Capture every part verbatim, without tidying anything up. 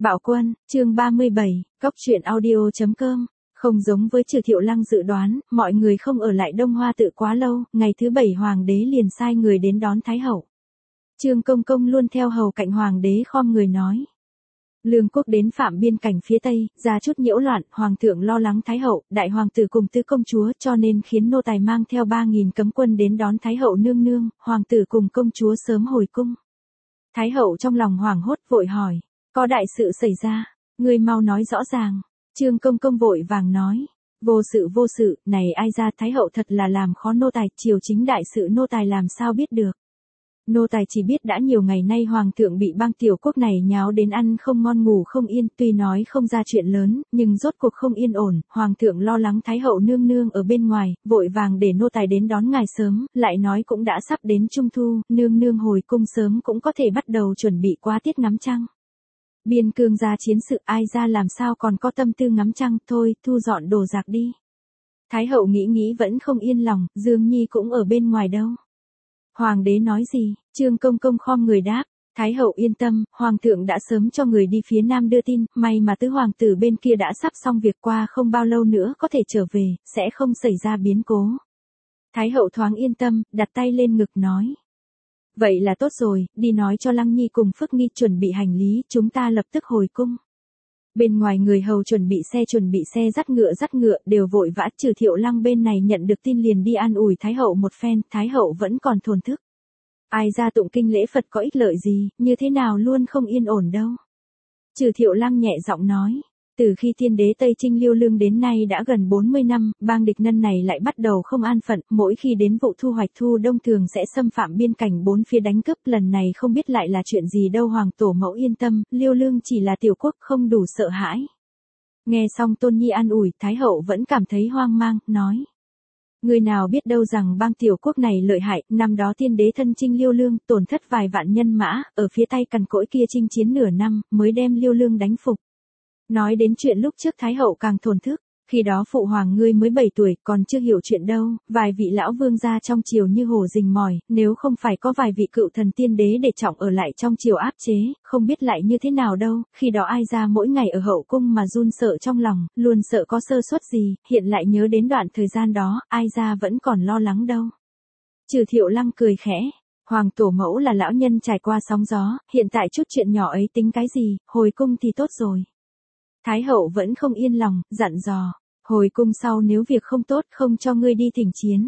Bạo Quân, chương ba mươi bảy, Cóc truyện audio chấm com. Không giống với Trừ Thiệu Lăng dự đoán, mọi người không ở lại Đông Hoa Tự quá lâu, ngày thứ bảy hoàng đế liền sai người đến đón Thái hậu. Trương Công Công luôn theo hầu cạnh hoàng đế khom người nói. Lương quốc đến phạm biên cảnh phía tây, ra chút nhiễu loạn, hoàng thượng lo lắng Thái hậu, đại hoàng tử cùng tứ công chúa cho nên khiến nô tài mang theo ba nghìn cấm quân đến đón Thái hậu nương nương, hoàng tử cùng công chúa sớm hồi cung. Thái hậu trong lòng hoảng hốt vội hỏi. Có đại sự xảy ra, ngươi mau nói rõ ràng. Trương Công Công vội vàng nói. Vô sự vô sự, này ai ra Thái hậu thật là làm khó nô tài, triều chính đại sự nô tài làm sao biết được. Nô tài chỉ biết đã nhiều ngày nay hoàng thượng bị bang tiểu quốc này nháo đến ăn không ngon ngủ không yên, tuy nói không ra chuyện lớn, nhưng rốt cuộc không yên ổn, hoàng thượng lo lắng Thái hậu nương nương ở bên ngoài, vội vàng để nô tài đến đón ngài sớm, lại nói cũng đã sắp đến trung thu, nương nương hồi cung sớm cũng có thể bắt đầu chuẩn bị qua tiết ngắm trăng. Biên cương ra chiến sự ai ra làm sao còn có tâm tư ngắm trăng, thôi, thu dọn đồ đạc đi. Thái hậu nghĩ nghĩ vẫn không yên lòng, Dương Nhi cũng ở bên ngoài đâu. Hoàng đế nói gì, Trương Công Công khom người đáp, Thái hậu yên tâm, hoàng thượng đã sớm cho người đi phía nam đưa tin, may mà tứ hoàng tử bên kia đã sắp xong việc qua không bao lâu nữa có thể trở về, sẽ không xảy ra biến cố. Thái hậu thoáng yên tâm, đặt tay lên ngực nói. Vậy là tốt rồi, đi nói cho Lăng Nhi cùng Phước Nghi chuẩn bị hành lý, chúng ta lập tức hồi cung. Bên ngoài người hầu chuẩn bị xe chuẩn bị xe dắt ngựa dắt ngựa đều vội vã. Trừ Thiệu Lăng bên này nhận được tin liền đi an ủi Thái hậu một phen, Thái hậu vẫn còn thổn thức. Ai ra tụng kinh lễ Phật có ích lợi gì, như thế nào luôn không yên ổn đâu. Trừ Thiệu Lăng nhẹ giọng nói. Từ khi tiên đế Tây Trinh Liêu Lương đến nay đã gần bốn mươi năm, bang địch nhân này lại bắt đầu không an phận, mỗi khi đến vụ thu hoạch thu đông thường sẽ xâm phạm biên cảnh bốn phía đánh cướp, lần này không biết lại là chuyện gì đâu. Hoàng tổ mẫu yên tâm, Liêu Lương chỉ là tiểu quốc không đủ sợ hãi. Nghe xong Tôn Nhi an ủi, Thái hậu vẫn cảm thấy hoang mang, nói. Người nào biết đâu rằng bang tiểu quốc này lợi hại, năm đó tiên đế thân chinh Liêu Lương, tổn thất vài vạn nhân mã, ở phía tay cằn cỗi kia chinh chiến nửa năm, mới đem Liêu Lương đánh phục. Nói đến chuyện lúc trước Thái hậu càng thổn thức, khi đó phụ hoàng ngươi mới bảy tuổi, còn chưa hiểu chuyện đâu, vài vị lão vương gia trong triều như hổ rình mỏi, nếu không phải có vài vị cựu thần tiên đế để trọng ở lại trong triều áp chế, không biết lại như thế nào đâu, khi đó ai ra mỗi ngày ở hậu cung mà run sợ trong lòng, luôn sợ có sơ suất gì, hiện lại nhớ đến đoạn thời gian đó, ai ra vẫn còn lo lắng đâu. Trừ Thiệu Lăng cười khẽ. Hoàng tổ mẫu là lão nhân trải qua sóng gió, hiện tại chút chuyện nhỏ ấy tính cái gì, hồi cung thì tốt rồi. Thái hậu vẫn không yên lòng, dặn dò, hồi cung sau nếu việc không tốt không cho ngươi đi thỉnh chiến.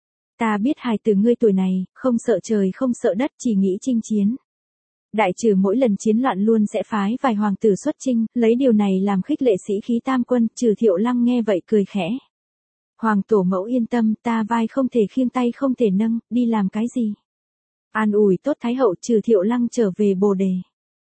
Ta biết hài tử ngươi tuổi này, không sợ trời không sợ đất chỉ nghĩ chinh chiến. Đại trừ mỗi lần chiến loạn luôn sẽ phái vài hoàng tử xuất chinh, lấy điều này làm khích lệ sĩ khí tam quân. Trừ Thiệu Lăng nghe vậy cười khẽ. Hoàng tổ mẫu yên tâm, ta vai không thể khiêng tay không thể nâng, đi làm cái gì. An ủi tốt Thái hậu. Trừ Thiệu Lăng trở về Bồ Đề.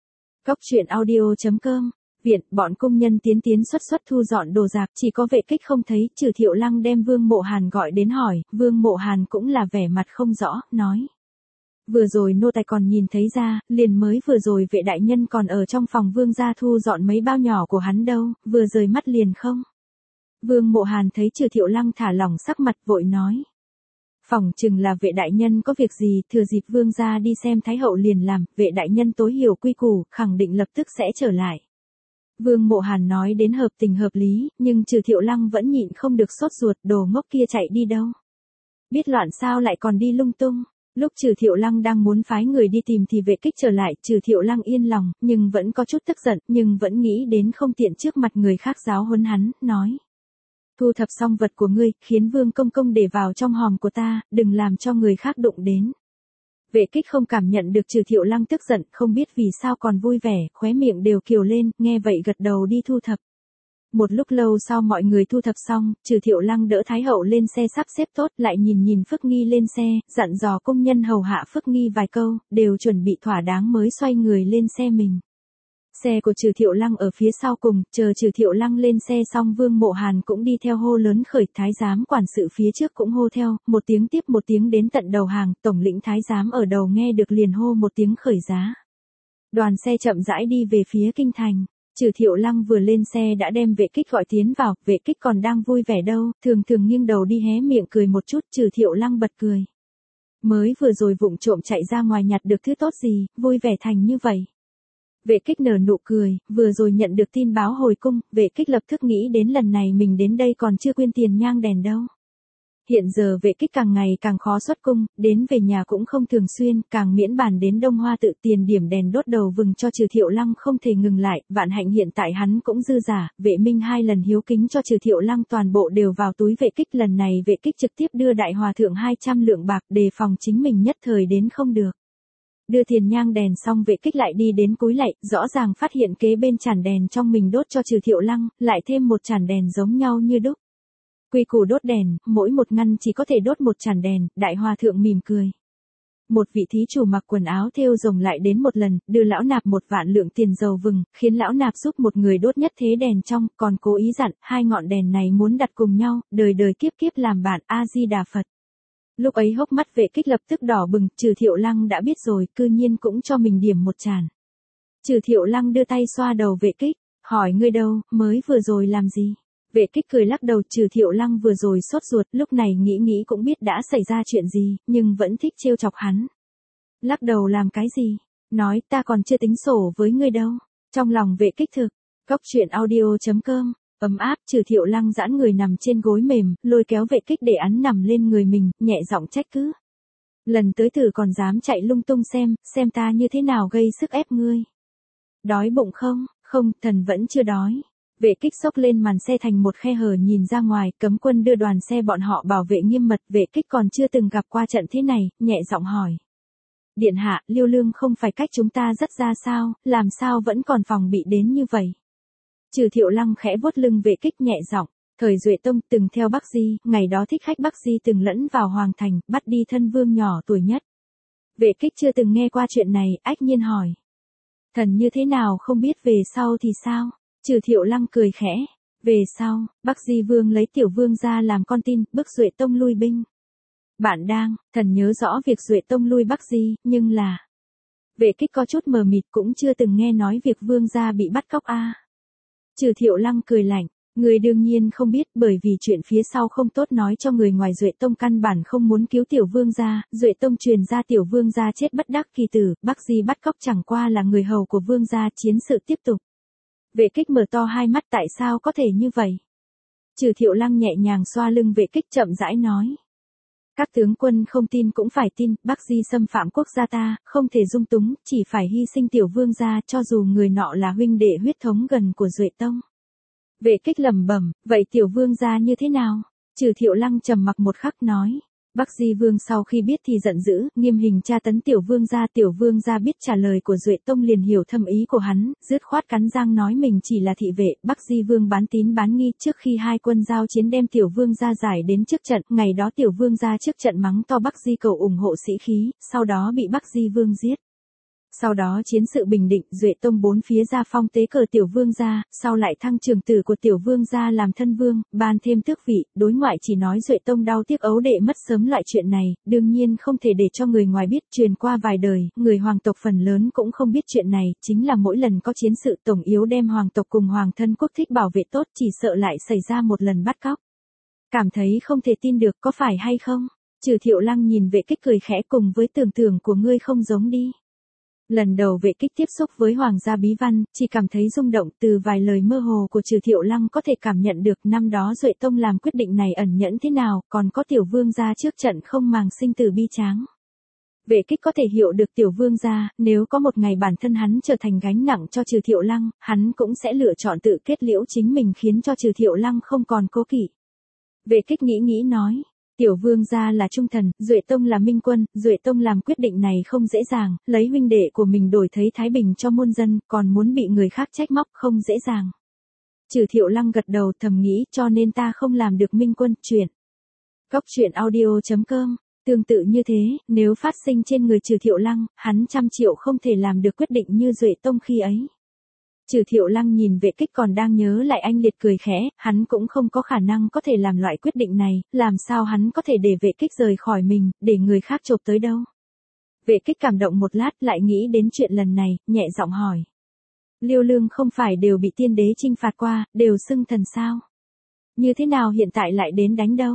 Cóc truyện audio chấm com. Viện, bọn công nhân tiến tiến xuất xuất thu dọn đồ đạc, chỉ có vệ kích không thấy. Trừ Thiệu Lăng đem Vương Mộ Hàn gọi đến hỏi, Vương Mộ Hàn cũng là vẻ mặt không rõ, nói. Vừa rồi nô tài còn nhìn thấy ra, liền mới vừa rồi vệ đại nhân còn ở trong phòng vương gia thu dọn mấy bao nhỏ của hắn đâu, vừa rời mắt liền không. Vương Mộ Hàn thấy Trừ Thiệu Lăng thả lỏng sắc mặt vội nói. Phỏng chừng là vệ đại nhân có việc gì, thừa dịp vương gia đi xem Thái hậu liền làm, vệ đại nhân tối hiểu quy củ, khẳng định lập tức sẽ trở lại. Vương Mộ Hàn nói đến hợp tình hợp lý, nhưng Trừ Thiệu Lăng vẫn nhịn không được sốt ruột, đồ ngốc kia chạy đi đâu. Biết loạn sao lại còn đi lung tung. Lúc Trừ Thiệu Lăng đang muốn phái người đi tìm thì vệ kích trở lại, Trừ Thiệu Lăng yên lòng, nhưng vẫn có chút tức giận, nhưng vẫn nghĩ đến không tiện trước mặt người khác giáo huấn hắn, nói. Thu thập xong vật của ngươi, khiến Vương Công Công để vào trong hòm của ta, đừng làm cho người khác đụng đến. Vệ kích không cảm nhận được Trừ Thiệu Lăng tức giận, không biết vì sao còn vui vẻ, khóe miệng đều kiều lên, nghe vậy gật đầu đi thu thập. Một lúc lâu sau mọi người thu thập xong, Trừ Thiệu Lăng đỡ Thái hậu lên xe sắp xếp tốt, lại nhìn nhìn Phước Nghi lên xe, dặn dò công nhân hầu hạ Phước Nghi vài câu, đều chuẩn bị thỏa đáng mới xoay người lên xe mình. Xe của Trừ Thiệu Lăng ở phía sau cùng, chờ Trừ Thiệu Lăng lên xe xong Vương Mộ Hàn cũng đi theo hô lớn khởi, thái giám quản sự phía trước cũng hô theo, một tiếng tiếp một tiếng đến tận đầu hàng, tổng lĩnh thái giám ở đầu nghe được liền hô một tiếng khởi giá. Đoàn xe chậm rãi đi về phía kinh thành. Trừ Thiệu Lăng vừa lên xe đã đem vệ kích gọi tiến vào, vệ kích còn đang vui vẻ đâu, thường thường nghiêng đầu đi hé miệng cười một chút. Trừ Thiệu Lăng bật cười. Mới vừa rồi vụng trộm chạy ra ngoài nhặt được thứ tốt gì, vui vẻ thành như vậy. Vệ Kích nở nụ cười, vừa rồi nhận được tin báo hồi cung, Vệ Kích lập tức nghĩ đến lần này mình đến đây còn chưa quên tiền nhang đèn đâu. Hiện giờ Vệ Kích càng ngày càng khó xuất cung, đến về nhà cũng không thường xuyên, càng miễn bàn đến Đông Hoa tự tiền điểm đèn đốt đầu vừng cho Trừ Thiệu Lăng không thể ngừng lại, vạn hạnh hiện tại hắn cũng dư giả, Vệ Minh hai lần hiếu kính cho Trừ Thiệu Lăng toàn bộ đều vào túi Vệ Kích, lần này Vệ Kích trực tiếp đưa đại hòa thượng hai trăm lượng bạc đề phòng chính mình nhất thời đến không được. Đưa tiền nhang đèn xong Vệ Kích lại đi đến cúi lạy, rõ ràng phát hiện kế bên chản đèn trong mình đốt cho Trừ Thiệu Lăng, lại thêm một chản đèn giống nhau như đúc. Quy củ đốt đèn, mỗi một ngăn chỉ có thể đốt một chản đèn, đại hòa thượng mỉm cười. Một vị thí chủ mặc quần áo thêu rồng lại đến một lần, đưa lão nạp một vạn lượng tiền dầu vừng, khiến lão nạp giúp một người đốt nhất thế đèn trong, còn cố ý dặn, hai ngọn đèn này muốn đặt cùng nhau, đời đời kiếp kiếp làm bạn, A-di-đà Phật. Lúc ấy hốc mắt Vệ Kích lập tức đỏ bừng, Trừ Thiệu Lăng đã biết rồi, cư nhiên cũng cho mình điểm một chản. Trừ Thiệu Lăng đưa tay xoa đầu Vệ Kích, hỏi ngươi đâu, mới vừa rồi làm gì? Vệ Kích cười lắc đầu, Trừ Thiệu Lăng vừa rồi sốt ruột, lúc này nghĩ nghĩ cũng biết đã xảy ra chuyện gì, nhưng vẫn thích trêu chọc hắn. Lắc đầu làm cái gì? Nói ta còn chưa tính sổ với ngươi đâu. Trong lòng Vệ Kích thực, Cốc Truyện Audio chấm com, ấm áp. Trừ Thiệu Lăng giãn người nằm trên gối mềm, lôi kéo Vệ Kích để hắn nằm lên người mình, nhẹ giọng trách cứ. Lần tới thử còn dám chạy lung tung xem, xem ta như thế nào gây sức ép ngươi. Đói bụng không? Không, thần vẫn chưa đói. Vệ Kích xốc lên màn xe thành một khe hở nhìn ra ngoài, cấm quân đưa đoàn xe bọn họ bảo vệ nghiêm mật, Vệ Kích còn chưa từng gặp qua trận thế này, nhẹ giọng hỏi. Điện hạ, Liêu Lương không phải cách chúng ta rất ra sao, làm sao vẫn còn phòng bị đến như vậy? Trừ Thiệu Lăng khẽ vuốt lưng Vệ Kích nhẹ giọng, thời Duệ Tông từng theo Bắc Di, ngày đó thích khách Bắc Di từng lẫn vào Hoàng Thành, bắt đi thân vương nhỏ tuổi nhất. Vệ Kích chưa từng nghe qua chuyện này, ách nhiên hỏi. Thần như thế nào không biết, về sau thì sao? Trừ Thiệu Lăng cười khẽ, về sau, Bắc Di Vương lấy tiểu vương ra làm con tin, bức Duệ Tông lui binh. Bạn đang, thần nhớ rõ việc Duệ Tông lui Bắc Di, nhưng là... Vệ Kích có chút mờ mịt, cũng chưa từng nghe nói việc vương gia bị bắt cóc a. À. Trừ Thiệu Lăng cười lạnh, người đương nhiên không biết, bởi vì chuyện phía sau không tốt nói cho người ngoài, Duệ Tông căn bản không muốn cứu tiểu vương gia, Duệ Tông truyền ra tiểu vương gia chết bất đắc kỳ tử, Bắc Di bắt cóc chẳng qua là người hầu của vương gia, chiến sự tiếp tục. Vệ Kích mở to hai mắt, tại sao có thể như vậy? Trừ Thiệu Lăng nhẹ nhàng xoa lưng Vệ Kích, chậm rãi nói. Các tướng quân không tin cũng phải tin, Bắc Di xâm phạm quốc gia ta, không thể dung túng, chỉ phải hy sinh tiểu vương gia, cho dù người nọ là huynh đệ huyết thống gần của Duệ Tông. Vệ Kích lẩm bẩm, vậy tiểu vương gia như thế nào? Trừ Thiệu Lăng trầm mặc một khắc nói. Bắc Di Vương sau khi biết thì giận dữ, nghiêm hình tra tấn tiểu vương gia, tiểu vương gia biết trả lời của Duệ Tông liền hiểu thâm ý của hắn, dứt khoát cắn răng nói mình chỉ là thị vệ. Bắc Di Vương bán tín bán nghi, trước khi hai quân giao chiến đem tiểu vương gia giải đến trước trận, ngày đó tiểu vương gia trước trận mắng to Bắc Di cầu ủng hộ sĩ khí, sau đó bị Bắc Di Vương giết. Sau đó chiến sự bình định, Duệ Tông bốn phía ra phong tế cờ tiểu vương gia, sau lại thăng trường tử của tiểu vương gia làm thân vương, ban thêm tước vị, đối ngoại chỉ nói Duệ Tông đau tiếc ấu đệ mất sớm. Loại chuyện này, đương nhiên không thể để cho người ngoài biết, truyền qua vài đời, người hoàng tộc phần lớn cũng không biết chuyện này, chính là mỗi lần có chiến sự tổng yếu đem hoàng tộc cùng hoàng thân quốc thích bảo vệ tốt, chỉ sợ lại xảy ra một lần bắt cóc. Cảm thấy không thể tin được, có phải hay không? Trừ Thiệu Lăng nhìn Vệ Kích cười khẽ, cùng với tưởng tượng của ngươi không giống đi. Lần đầu Vệ Kích tiếp xúc với hoàng gia bí văn, chỉ cảm thấy rung động, từ vài lời mơ hồ của Trừ Thiệu Lăng có thể cảm nhận được năm đó Duệ Tông làm quyết định này ẩn nhẫn thế nào, còn có tiểu vương gia trước trận không màng sinh tử bi tráng. Vệ Kích có thể hiểu được tiểu vương gia, nếu có một ngày bản thân hắn trở thành gánh nặng cho Trừ Thiệu Lăng, hắn cũng sẽ lựa chọn tự kết liễu chính mình, khiến cho Trừ Thiệu Lăng không còn cố kỵ. Vệ Kích nghĩ nghĩ nói. Tiểu vương gia là trung thần, Duệ Tông là minh quân, Duệ Tông làm quyết định này không dễ dàng, lấy huynh đệ của mình đổi thấy thái bình cho muôn dân, còn muốn bị người khác trách móc không dễ dàng. Trừ Thiệu Lăng gật đầu, thầm nghĩ, cho nên ta không làm được minh quân. Chuyện Cốc Truyện Audio chấm com. Tương tự như thế, nếu phát sinh trên người Trừ Thiệu Lăng, hắn trăm triệu không thể làm được quyết định như Duệ Tông khi ấy. Trừ Thiệu Lăng nhìn Vệ Kích còn đang nhớ lại anh liệt cười khẽ, hắn cũng không có khả năng có thể làm loại quyết định này, làm sao hắn có thể để Vệ Kích rời khỏi mình, để người khác chộp tới đâu. Vệ Kích cảm động một lát, lại nghĩ đến chuyện lần này, nhẹ giọng hỏi. Liêu Lương không phải đều bị tiên đế chinh phạt qua, đều xưng thần sao? Như thế nào hiện tại lại đến đánh đâu?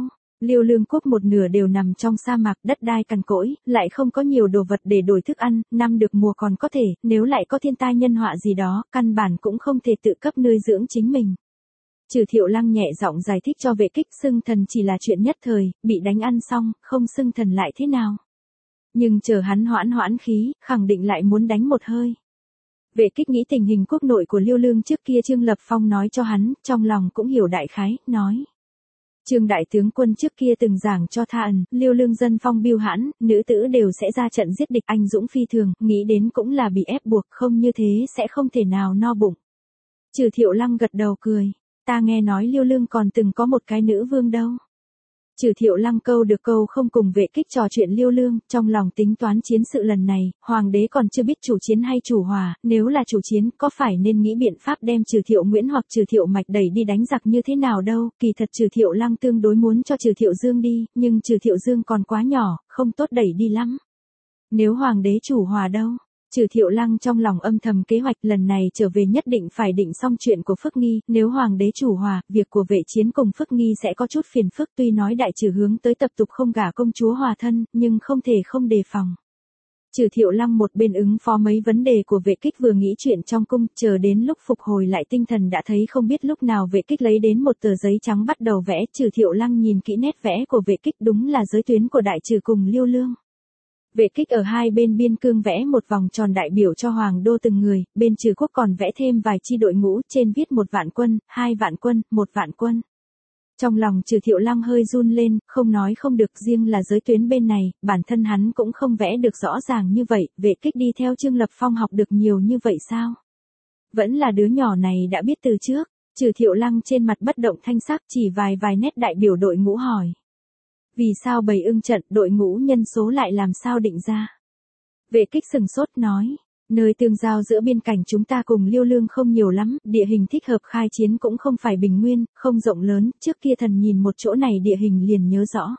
Liêu Lương Quốc một nửa đều nằm trong sa mạc, đất đai cằn cỗi, lại không có nhiều đồ vật để đổi thức ăn, năm được mùa còn có thể, nếu lại có thiên tai nhân họa gì đó, căn bản cũng không thể tự cấp nuôi dưỡng chính mình. Trừ Thiệu Lăng nhẹ giọng giải thích cho Vệ Kích, xưng thần chỉ là chuyện nhất thời, bị đánh ăn xong, không xưng thần lại thế nào. Nhưng chờ hắn hoãn hoãn khí, khẳng định lại muốn đánh một hơi. Vệ Kích nghĩ tình hình quốc nội của Liêu Lương trước kia Trương Lập Phong nói cho hắn, trong lòng cũng hiểu đại khái, nói. Trương đại tướng quân trước kia từng giảng cho tha ẩn, Liêu Lương dân phong biêu hãn, nữ tử đều sẽ ra trận giết địch, anh dũng phi thường, nghĩ đến cũng là bị ép buộc, không như thế sẽ không thể nào no bụng. Trừ Thiệu Lăng gật đầu cười, ta nghe nói Liêu Lương còn từng có một cái nữ vương đâu. Trừ Thiệu Lăng câu được câu không cùng Vệ Kích trò chuyện Liêu Lương, trong lòng tính toán chiến sự lần này, hoàng đế còn chưa biết chủ chiến hay chủ hòa, nếu là chủ chiến, có phải nên nghĩ biện pháp đem Trừ Thiệu Nguyễn hoặc Trừ Thiệu Mạch đẩy đi đánh giặc như thế nào đâu, kỳ thật Trừ Thiệu Lăng tương đối muốn cho Trừ Thiệu Dương đi, nhưng Trừ Thiệu Dương còn quá nhỏ, không tốt đẩy đi lắm. Nếu hoàng đế chủ hòa đâu? Trừ Thiệu Lăng trong lòng âm thầm kế hoạch lần này trở về nhất định phải định xong chuyện của Phước Nghi, nếu hoàng đế chủ hòa, việc của Vệ Chiến cùng Phước Nghi sẽ có chút phiền phức, tuy nói đại trừ hướng tới tập tục không gả công chúa hòa thân, nhưng không thể không đề phòng. Trừ Thiệu Lăng một bên ứng phó mấy vấn đề của Vệ Kích vừa nghĩ chuyện trong cung, chờ đến lúc phục hồi lại tinh thần đã thấy không biết lúc nào Vệ Kích lấy đến một tờ giấy trắng bắt đầu vẽ, Trừ Thiệu Lăng nhìn kỹ nét vẽ của Vệ Kích đúng là giới tuyến của đại trừ cùng Liêu Lương. Vệ Kích ở hai bên biên cương vẽ một vòng tròn đại biểu cho hoàng đô từng người, bên Trừ Quốc còn vẽ thêm vài chi đội ngũ, trên viết một vạn quân, hai vạn quân, một vạn quân. Trong lòng Trừ Thiệu Lăng hơi run lên, không nói không được, riêng là giới tuyến bên này, bản thân hắn cũng không vẽ được rõ ràng như vậy, Vệ Kích đi theo Trương Lập Phong học được nhiều như vậy sao? Vẫn là đứa nhỏ này đã biết từ trước. Trừ Thiệu Lăng trên mặt bất động thanh sắc, chỉ vài vài nét đại biểu đội ngũ hỏi. Vì sao bầy ưng trận, đội ngũ nhân số lại làm sao định ra? Vệ Kích sừng sốt nói, nơi tương giao giữa biên cảnh chúng ta cùng Liêu Lương không nhiều lắm, địa hình thích hợp khai chiến cũng không phải bình nguyên, không rộng lớn, trước kia thần nhìn một chỗ này địa hình liền nhớ rõ.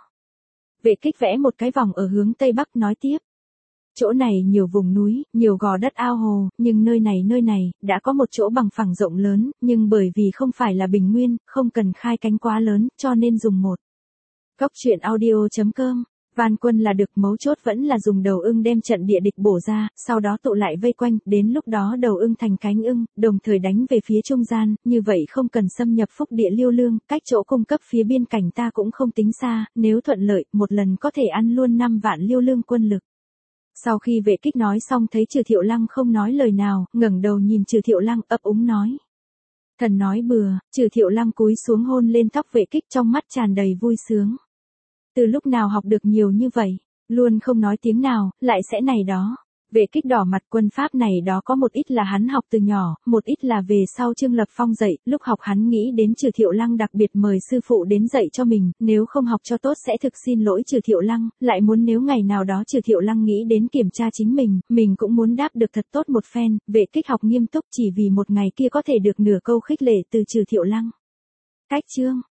Vệ Kích vẽ một cái vòng ở hướng Tây Bắc nói tiếp. Chỗ này nhiều vùng núi, nhiều gò đất ao hồ, nhưng nơi này nơi này, đã có một chỗ bằng phẳng rộng lớn, nhưng bởi vì không phải là bình nguyên, không cần khai cánh quá lớn, cho nên dùng một. Cóc truyện audio chấm com, van quân là được, mấu chốt vẫn là dùng đầu ưng đem trận địa địch bổ ra, sau đó tụ lại vây quanh, đến lúc đó đầu ưng thành cánh ưng, đồng thời đánh về phía trung gian, như vậy không cần xâm nhập phúc địa Liêu Lương, cách chỗ cung cấp phía biên cảnh ta cũng không tính xa, nếu thuận lợi, một lần có thể ăn luôn năm vạn Liêu Lương quân lực. Sau khi Vệ Kích nói xong thấy Trừ Thiệu Lăng không nói lời nào, ngẩng đầu nhìn Trừ Thiệu Lăng ấp úng nói. Thần nói bừa, Trừ Thiệu Lăng cúi xuống hôn lên tóc Vệ Kích, trong mắt tràn đầy vui sướng. Từ lúc nào học được nhiều như vậy, luôn không nói tiếng nào, lại sẽ này đó. Vệ Kích đỏ mặt, quân pháp này đó có một ít là hắn học từ nhỏ, một ít là về sau Trương Lập Phong dạy, lúc học hắn nghĩ đến Trừ Thiệu Lăng đặc biệt mời sư phụ đến dạy cho mình, nếu không học cho tốt sẽ thực xin lỗi Trừ Thiệu Lăng, lại muốn nếu ngày nào đó Trừ Thiệu Lăng nghĩ đến kiểm tra chính mình, mình cũng muốn đáp được thật tốt một phen. Vệ Kích học nghiêm túc chỉ vì một ngày kia có thể được nửa câu khích lệ từ Trừ Thiệu Lăng. Cách chương